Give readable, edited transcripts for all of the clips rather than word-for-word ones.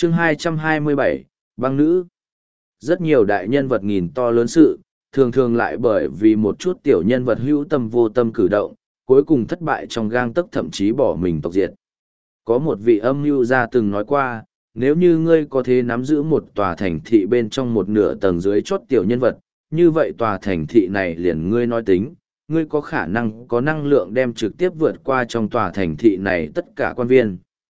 Chương 227, băng nữ. Rất nhiều đại nhân vật nghìn to lớn sự, thường thường lại bởi vì một chút tiểu nhân vật hữu tâm vô tâm cử động, cuối cùng thất bại trong gang tấc, thậm chí bỏ mình tộc diệt. Có một vị âm mưu gia từng nói qua, nếu như ngươi có thể nắm giữ một tòa thành thị bên trong một nửa tầng dưới chót tiểu nhân vật, như vậy tòa thành thị này liền ngươi nói tính, ngươi có khả năng có năng lượng đem trực tiếp vượt qua trong tòa thành thị này tất cả quan viên.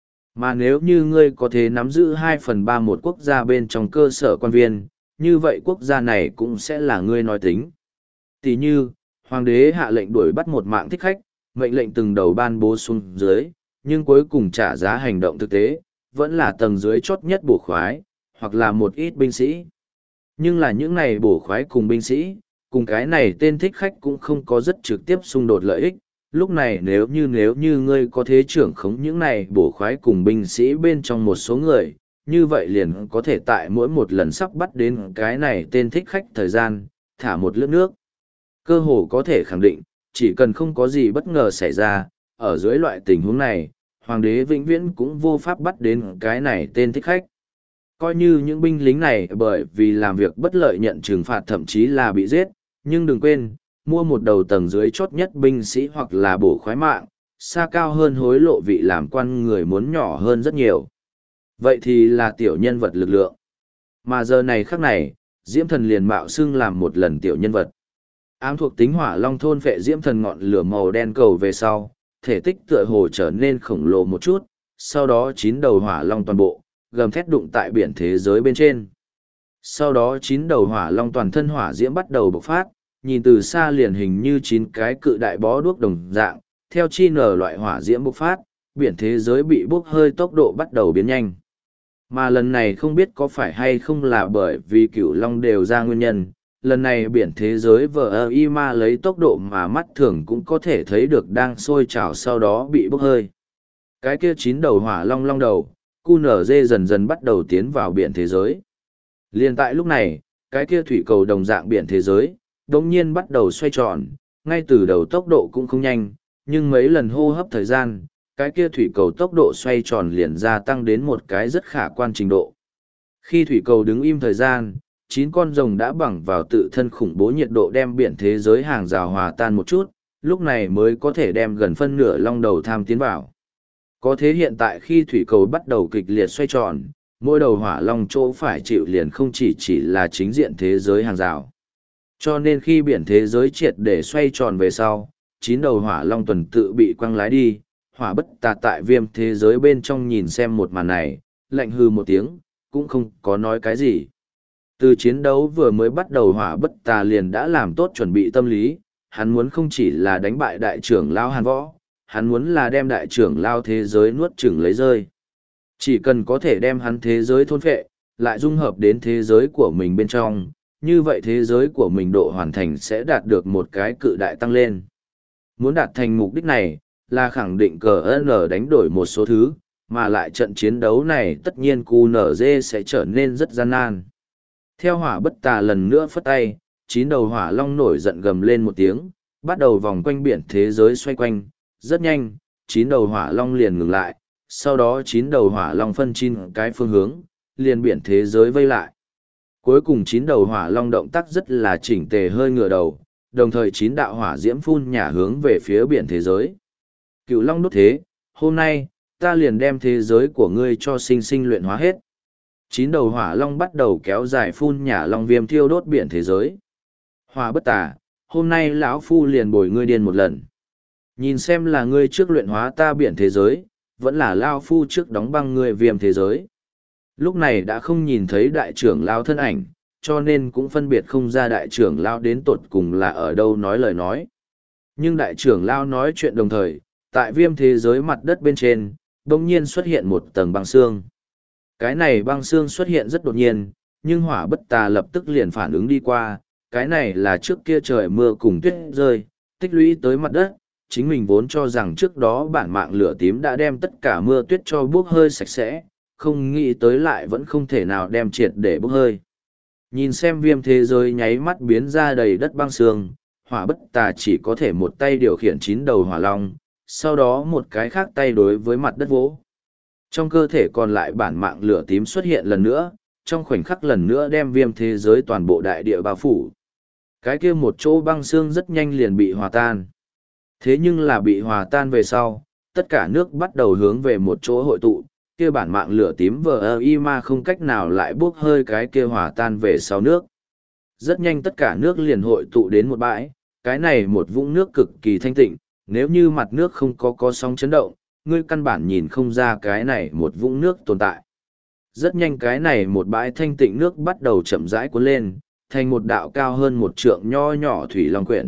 Mà nếu như ngươi có thể nắm giữ 2/3 một quốc gia bên trong cơ sở quan viên, như vậy quốc gia này cũng sẽ là ngươi nói tính. Tỷ như, hoàng đế hạ lệnh đuổi bắt một mạng thích khách, mệnh lệnh từng đầu ban bố xuống dưới, nhưng cuối cùng trả giá hành động thực tế, vẫn là tầng dưới chót nhất bổ khoái, hoặc là một ít binh sĩ. Nhưng là những này bổ khoái cùng binh sĩ, cùng cái này tên thích khách cũng không có rất trực tiếp xung đột lợi ích. Lúc này nếu như ngươi có thế trưởng khống những này bổ khoái cùng binh sĩ bên trong một số người, như vậy liền có thể tại mỗi một lần sắp bắt đến cái này tên thích khách thời gian, thả một lướt nước. Cơ hồ có thể khẳng định, chỉ cần không có gì bất ngờ xảy ra, ở dưới loại tình huống này, hoàng đế vĩnh viễn cũng vô pháp bắt đến cái này tên thích khách. Coi như những binh lính này bởi vì làm việc bất lợi nhận trừng phạt thậm chí là bị giết, nhưng đừng quên, mua một đầu tầng dưới chót nhất binh sĩ hoặc là bổ khoái mạng, xa cao hơn hối lộ vị làm quan người muốn nhỏ hơn rất nhiều. Vậy thì là tiểu nhân vật lực lượng. Mà giờ này khắc này, Diễm Thần liền mạo xưng làm một lần tiểu nhân vật. Ám thuộc tính hỏa long thôn phệ Diễm Thần ngọn lửa màu đen cầu về sau, thể tích tựa hồ trở nên khổng lồ một chút, sau đó 9 đầu hỏa long toàn bộ, gầm thét đụng tại biển thế giới bên trên. Sau đó 9 đầu hỏa long toàn thân hỏa diễm bắt đầu bộc phát, nhìn từ xa liền hình như 9 cái cự đại bó đuốc đồng dạng, theo chi nở loại hỏa diễm bộc phát, biển thế giới bị bốc hơi tốc độ bắt đầu biến nhanh. Mà lần này không biết có phải hay không là bởi vì cửu long đều ra nguyên nhân, lần này biển thế giới vờ y ma lấy tốc độ mà mắt thường cũng có thể thấy được đang sôi trào sau đó bị bốc hơi. Cái kia 9 đầu hỏa long long đầu, QNZ dần dần bắt đầu tiến vào biển thế giới. Liên tại lúc này, cái kia thủy cầu đồng dạng biển thế giới, đống nhiên bắt đầu xoay tròn, ngay từ đầu tốc độ cũng không nhanh, nhưng mấy lần hô hấp thời gian, cái kia thủy cầu tốc độ xoay tròn liền gia tăng đến một cái rất khả quan trình độ. Khi thủy cầu đứng im thời gian, 9 con rồng đã bằng vào tự thân khủng bố nhiệt độ đem biển thế giới hàng rào hòa tan một chút, lúc này mới có thể đem gần phân nửa long đầu tham tiến vào. Có thế hiện tại khi thủy cầu bắt đầu kịch liệt xoay tròn, mỗi đầu hỏa long chỗ phải chịu liền không chỉ là chính diện thế giới hàng rào. Cho nên khi biển thế giới triệt để xoay tròn về sau, 9 đầu hỏa long tuần tự bị quăng lái đi, hỏa bất tà tại viêm thế giới bên trong nhìn xem một màn này, lạnh hư một tiếng, cũng không có nói cái gì. Từ chiến đấu vừa mới bắt đầu hỏa bất tà liền đã làm tốt chuẩn bị tâm lý, hắn muốn không chỉ là đánh bại đại trưởng lao Hàn Võ, hắn muốn là đem đại trưởng lao thế giới nuốt chửng lấy rơi. Chỉ cần có thể đem hắn thế giới thôn phệ, lại dung hợp đến thế giới của mình bên trong, như vậy thế giới của mình độ hoàn thành sẽ đạt được một cái cự đại tăng lên. Muốn đạt thành mục đích này, là khẳng định cờ N đánh đổi một số thứ, mà lại trận chiến đấu này tất nhiên QNZ sẽ trở nên rất gian nan. Theo hỏa bất tà lần nữa phất tay, 9 đầu hỏa long nổi giận gầm lên một tiếng, bắt đầu vòng quanh biển thế giới xoay quanh, rất nhanh, 9 đầu hỏa long liền ngừng lại, sau đó 9 đầu hỏa long phân 9 cái phương hướng, liền biển thế giới vây lại. Cuối cùng 9 đầu hỏa long động tác rất là chỉnh tề hơi ngửa đầu, đồng thời 9 đạo hỏa diễm phun nhả hướng về phía biển thế giới. Cựu long đốt thế, hôm nay, ta liền đem thế giới của ngươi cho sinh sinh luyện hóa hết. 9 đầu hỏa long bắt đầu kéo dài phun nhả long viêm thiêu đốt biển thế giới. Hỏa bất tà, hôm nay lão phu liền bồi ngươi điên một lần. Nhìn xem là ngươi trước luyện hóa ta biển thế giới, vẫn là lao phu trước đóng băng ngươi viêm thế giới. Lúc này đã không nhìn thấy đại trưởng lao thân ảnh, cho nên cũng phân biệt không ra đại trưởng lao đến tột cùng là ở đâu nói lời nói. Nhưng đại trưởng lao nói chuyện đồng thời, tại viêm thế giới mặt đất bên trên, bỗng nhiên xuất hiện một tầng băng xương. Cái này băng xương xuất hiện rất đột nhiên, nhưng hỏa bất tà lập tức liền phản ứng đi qua, cái này là trước kia trời mưa cùng tuyết rơi, tích lũy tới mặt đất, chính mình vốn cho rằng trước đó bản mạng lửa tím đã đem tất cả mưa tuyết cho bốc hơi sạch sẽ, không nghĩ tới lại vẫn không thể nào đem triệt để bốc hơi. Nhìn xem viêm thế giới nháy mắt biến ra đầy đất băng sương, hỏa bất tà chỉ có thể một tay điều khiển 9 đầu hỏa long, sau đó một cái khác tay đối với mặt đất vỗ. Trong cơ thể còn lại bản mạng lửa tím xuất hiện lần nữa, trong khoảnh khắc lần nữa đem viêm thế giới toàn bộ đại địa bao phủ. Cái kia một chỗ băng xương rất nhanh liền bị hòa tan. Thế nhưng là bị hòa tan về sau, tất cả nước bắt đầu hướng về một chỗ hội tụ, kia bản mạng lửa tím vờ y mà không cách nào lại bốc hơi cái kia hòa tan về sau nước. Rất nhanh tất cả nước liền hội tụ đến một bãi, cái này một vũng nước cực kỳ thanh tịnh, nếu như mặt nước không có sóng chấn động, ngươi căn bản nhìn không ra cái này một vũng nước tồn tại. Rất nhanh cái này một bãi thanh tịnh nước bắt đầu chậm rãi cuốn lên, thành một đạo cao hơn một trượng nho nhỏ thủy long quyển.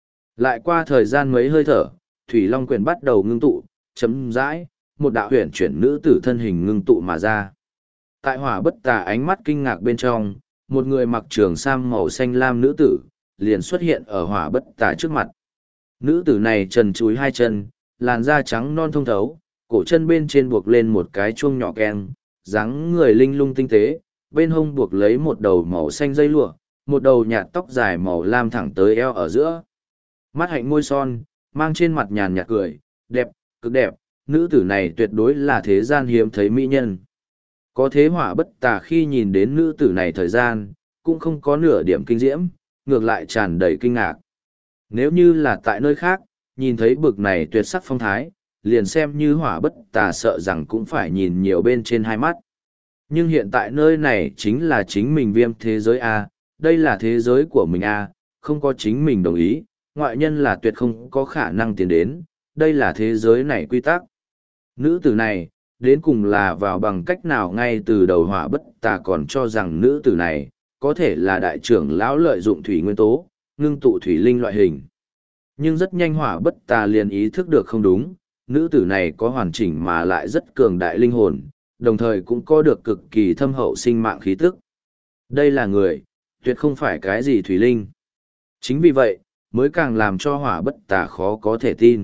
Lại qua thời gian mấy hơi thở, thủy long quyển bắt đầu ngưng tụ, chậm rãi, một đạo huyền chuyển nữ tử thân hình ngưng tụ mà ra. Tại hỏa bất tà ánh mắt kinh ngạc bên trong, một người mặc trường sam màu xanh lam nữ tử, liền xuất hiện ở hỏa bất tà trước mặt. Nữ tử này trần chúi hai chân, làn da trắng non thông thấu, cổ chân bên trên buộc lên một cái chuông nhỏ keng, dáng người linh lung tinh tế, bên hông buộc lấy một đầu màu xanh dây lụa, một đầu nhạt tóc dài màu lam thẳng tới eo ở giữa. Mắt hạnh môi son, mang trên mặt nhàn nhạt cười, đẹp, cực đẹp, nữ tử này tuyệt đối là thế gian hiếm thấy mỹ nhân. Có thế hỏa bất tà khi nhìn đến nữ tử này thời gian, cũng không có nửa điểm kinh diễm, ngược lại tràn đầy kinh ngạc. Nếu như là tại nơi khác, nhìn thấy bực này tuyệt sắc phong thái, liền xem như hỏa bất tà sợ rằng cũng phải nhìn nhiều bên trên hai mắt. Nhưng hiện tại nơi này chính là chính mình viêm thế giới A, đây là thế giới của mình A, không có chính mình đồng ý, ngoại nhân là tuyệt không có khả năng tiến đến, đây là thế giới này quy tắc. Nữ tử này, đến cùng là vào bằng cách nào ngay từ đầu hỏa bất tà còn cho rằng nữ tử này, có thể là đại trưởng lão lợi dụng thủy nguyên tố, ngưng tụ thủy linh loại hình. Nhưng rất nhanh hỏa bất tà liền ý thức được không đúng, nữ tử này có hoàn chỉnh mà lại rất cường đại linh hồn, đồng thời cũng có được cực kỳ thâm hậu sinh mạng khí tức. Đây là người, tuyệt không phải cái gì thủy linh. Chính vì vậy, mới càng làm cho hỏa bất tà khó có thể tin.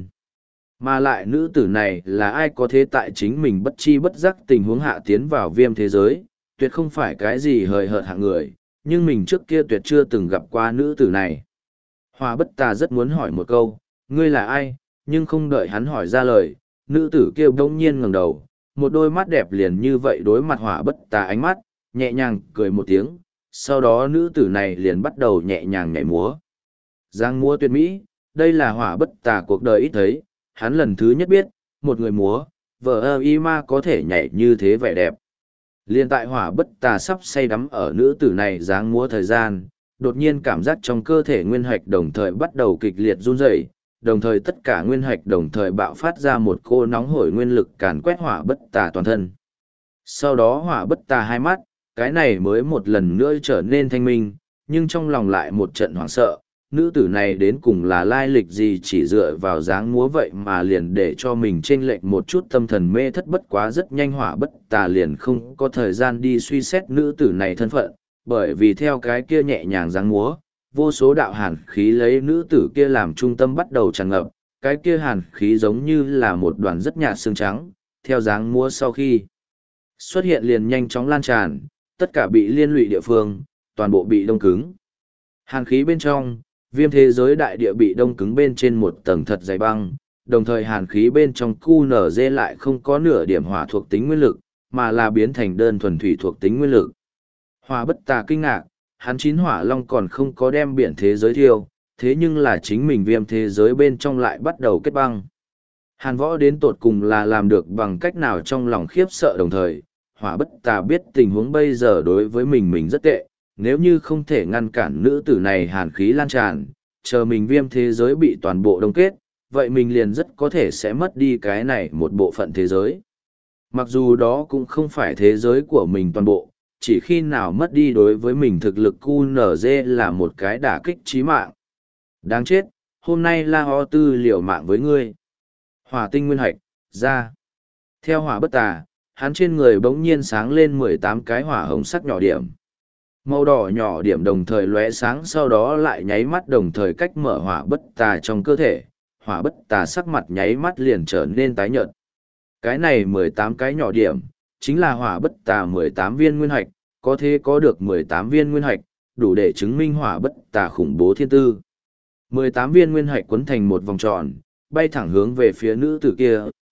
Mà lại nữ tử này là ai có thế tại chính mình bất chi bất giác tình huống hạ tiến vào viêm thế giới, tuyệt không phải cái gì hời hợt hạng người, nhưng mình trước kia tuyệt chưa từng gặp qua nữ tử này. Hỏa bất tà rất muốn hỏi một câu, ngươi là ai, nhưng không đợi hắn hỏi ra lời, nữ tử kia bỗng nhiên ngẩng đầu, một đôi mắt đẹp liền như vậy đối mặt hỏa bất tà ánh mắt, nhẹ nhàng cười một tiếng, sau đó nữ tử này liền bắt đầu nhẹ nhàng nhảy múa. Giang múa tuyệt mỹ, đây là hỏa bất tà cuộc đời ít thấy, hắn lần thứ nhất biết, một người múa, vợ y ma có thể nhảy như thế vẻ đẹp. Liên tại hỏa bất tà sắp say đắm ở nữ tử này dáng múa thời gian, đột nhiên cảm giác trong cơ thể nguyên hạch đồng thời bắt đầu kịch liệt run rẩy, đồng thời tất cả nguyên hạch đồng thời bạo phát ra một cô nóng hổi nguyên lực càn quét hỏa bất tà toàn thân. Sau đó hỏa bất tà hai mắt, cái này mới một lần nữa trở nên thanh minh, nhưng trong lòng lại một trận hoảng sợ, nữ tử này đến cùng là lai lịch gì chỉ dựa vào dáng múa vậy mà liền để cho mình chênh lệch một chút tâm thần mê thất bất quá rất nhanh hỏa bất tà liền không có thời gian đi suy xét nữ tử này thân phận, bởi vì theo cái kia nhẹ nhàng dáng múa, vô số đạo hàn khí lấy nữ tử kia làm trung tâm bắt đầu tràn ngập, cái kia hàn khí giống như là một đoàn rất nhạt xương trắng, theo dáng múa sau khi xuất hiện liền nhanh chóng lan tràn, tất cả bị liên lụy địa phương, toàn bộ bị đông cứng. Hàn khí bên trong, viêm thế giới đại địa bị đông cứng bên trên một tầng thật dày băng, đồng thời hàn khí bên trong QNZ lại không có nửa điểm hỏa thuộc tính nguyên lực, mà là biến thành đơn thuần thủy thuộc tính nguyên lực. Hỏa bất tà kinh ngạc, hắn chín hỏa long còn không có đem biển thế giới thiêu, thế nhưng là chính mình viêm thế giới bên trong lại bắt đầu kết băng. Hàn võ đến tột cùng là làm được bằng cách nào trong lòng khiếp sợ đồng thời, hỏa bất tà biết tình huống bây giờ đối với mình rất tệ, nếu như không thể ngăn cản nữ tử này hàn khí lan tràn, chờ mình viêm thế giới bị toàn bộ đông kết, vậy mình liền rất có thể sẽ mất đi cái này một bộ phận thế giới. Mặc dù đó cũng không phải thế giới của mình toàn bộ, chỉ khi nào mất đi đối với mình thực lực QNZ là một cái đả kích chí mạng. Đáng chết, hôm nay La Ho Tư liều mạng với ngươi. Hỏa tinh nguyên hạch, ra. Theo hỏa bất tà, hắn trên người bỗng nhiên sáng lên 18 cái hỏa hồng sắc nhỏ điểm. Màu đỏ nhỏ điểm đồng thời lóe sáng sau đó lại nháy mắt đồng thời cách mở hỏa bất tà trong cơ thể. Hỏa bất tà sắc mặt nháy mắt liền trở nên tái nhợt. Cái này 18 cái nhỏ điểm, chính là hỏa bất tà 18 viên nguyên hạch, có thể có được 18 viên nguyên hạch, đủ để chứng minh hỏa bất tà khủng bố thiên tư. 18 viên nguyên hạch quấn thành một vòng tròn, bay thẳng hướng về phía nữ tử kia,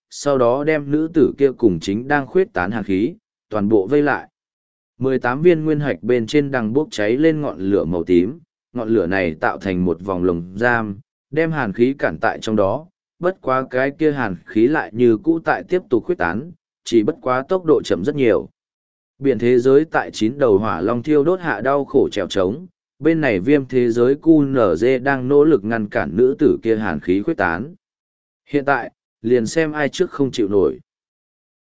sau đó đem nữ tử kia cùng chính đang khuyết tán hàn khí, toàn bộ vây lại. 18 viên nguyên hạch bên trên đang bốc cháy lên ngọn lửa màu tím, ngọn lửa này tạo thành một vòng lồng giam, đem hàn khí cản tại trong đó, bất quá cái kia hàn khí lại như cũ tại tiếp tục khuyết tán, chỉ bất quá tốc độ chậm rất nhiều. Biển thế giới tại 9 đầu hỏa long thiêu đốt hạ đau khổ trèo trống, bên này viêm thế giới QNZ đang nỗ lực ngăn cản nữ tử kia hàn khí khuyết tán. Hiện tại, liền xem ai trước không chịu nổi.